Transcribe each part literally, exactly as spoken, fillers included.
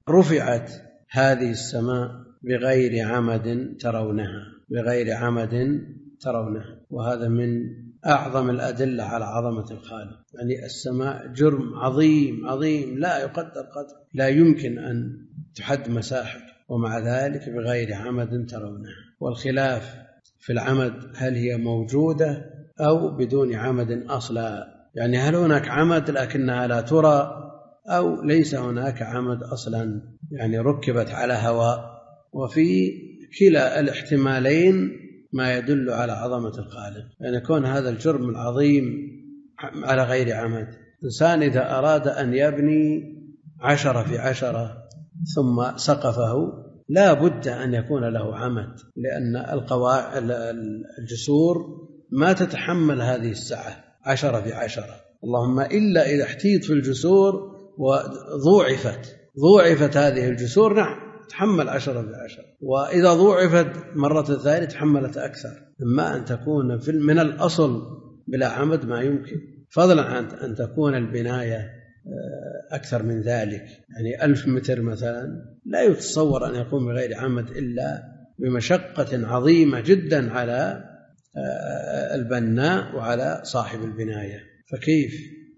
رفعت هذه السماء بغير عمد ترونها بغير عمد ترونها وهذا من أعظم الأدلة على عظمة الخالق. يعني السماء جرم عظيم عظيم لا يقدر قدر، لا يمكن أن تحد مساحته، ومع ذلك بغير عمد ترونها. والخلاف في العمد هل هي موجودة أو بدون عمد أصلا، يعني هل هناك عمد لكنها لا ترى، أو ليس هناك عمد أصلا يعني ركبت على هواء. وفي كلا الاحتمالين ما يدل على عظمة الخالق، يعني يكون هذا الجرم العظيم على غير عمد. إنسان إذا أراد أن يبني عشرة في عشرة ثم سقفه لا بد أن يكون له عمد، لأن القواعد الجسور ما تتحمل هذه السعة عشرة في عشرة، اللهم إلا إذا احتيط في الجسور وضوعفت ضوعفت هذه الجسور نعم تحمل عشرة في عشرة، وإذا ضوعفت مرة ثانية تحملت أكثر. إما أن تكون من الأصل بلا عمد ما يمكن، فضلا عن أن تكون البناية أكثر من ذلك، يعني ألف متر مثلا لا يتصور أن يكون بغير عمد إلا بمشقة عظيمة جدا على البناء وعلى صاحب البناية. فكيف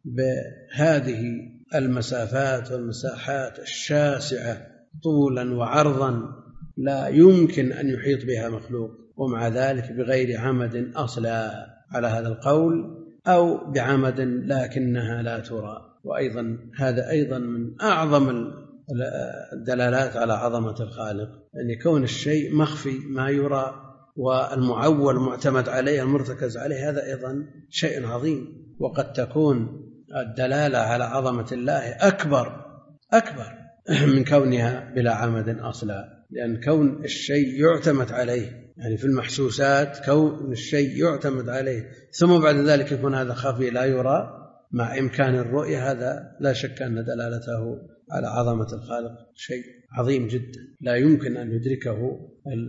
بهذه المسافات والمساحات الشاسعة طولا وعرضا لا يمكن أن يحيط بها مخلوق، ومع ذلك بغير عمد أصلا على هذا القول، أو بعمد لكنها لا ترى. وأيضا هذا أيضا من أعظم الدلالات على عظمة الخالق، أن يكون الشيء مخفي ما يرى والمعول معتمد عليه المرتكز عليه، هذا أيضا شيء عظيم. وقد تكون الدلالة على عظمة الله أكبر أكبر من كونها بلا عمد أصلا، لأن كون الشيء يعتمد عليه، يعني في المحسوسات كون الشيء يعتمد عليه ثم بعد ذلك يكون هذا خفي لا يرى مع إمكان الرؤية، هذا لا شك أن دلالته على عظمة الخالق شيء عظيم جدا لا يمكن أن يدركه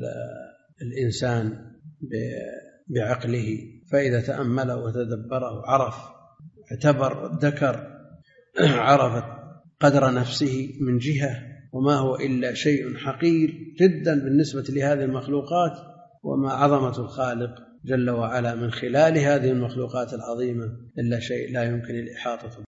الإنسان بعقله. فإذا تأمله وتدبره عرف اعتبر ذكر عرفت قدر نفسه من جهة، وما هو إلا شيء حقير جدا بالنسبة لهذه المخلوقات، وما عظمة الخالق جل وعلا من خلال هذه المخلوقات العظيمة إلا شيء لا يمكن الإحاطة به.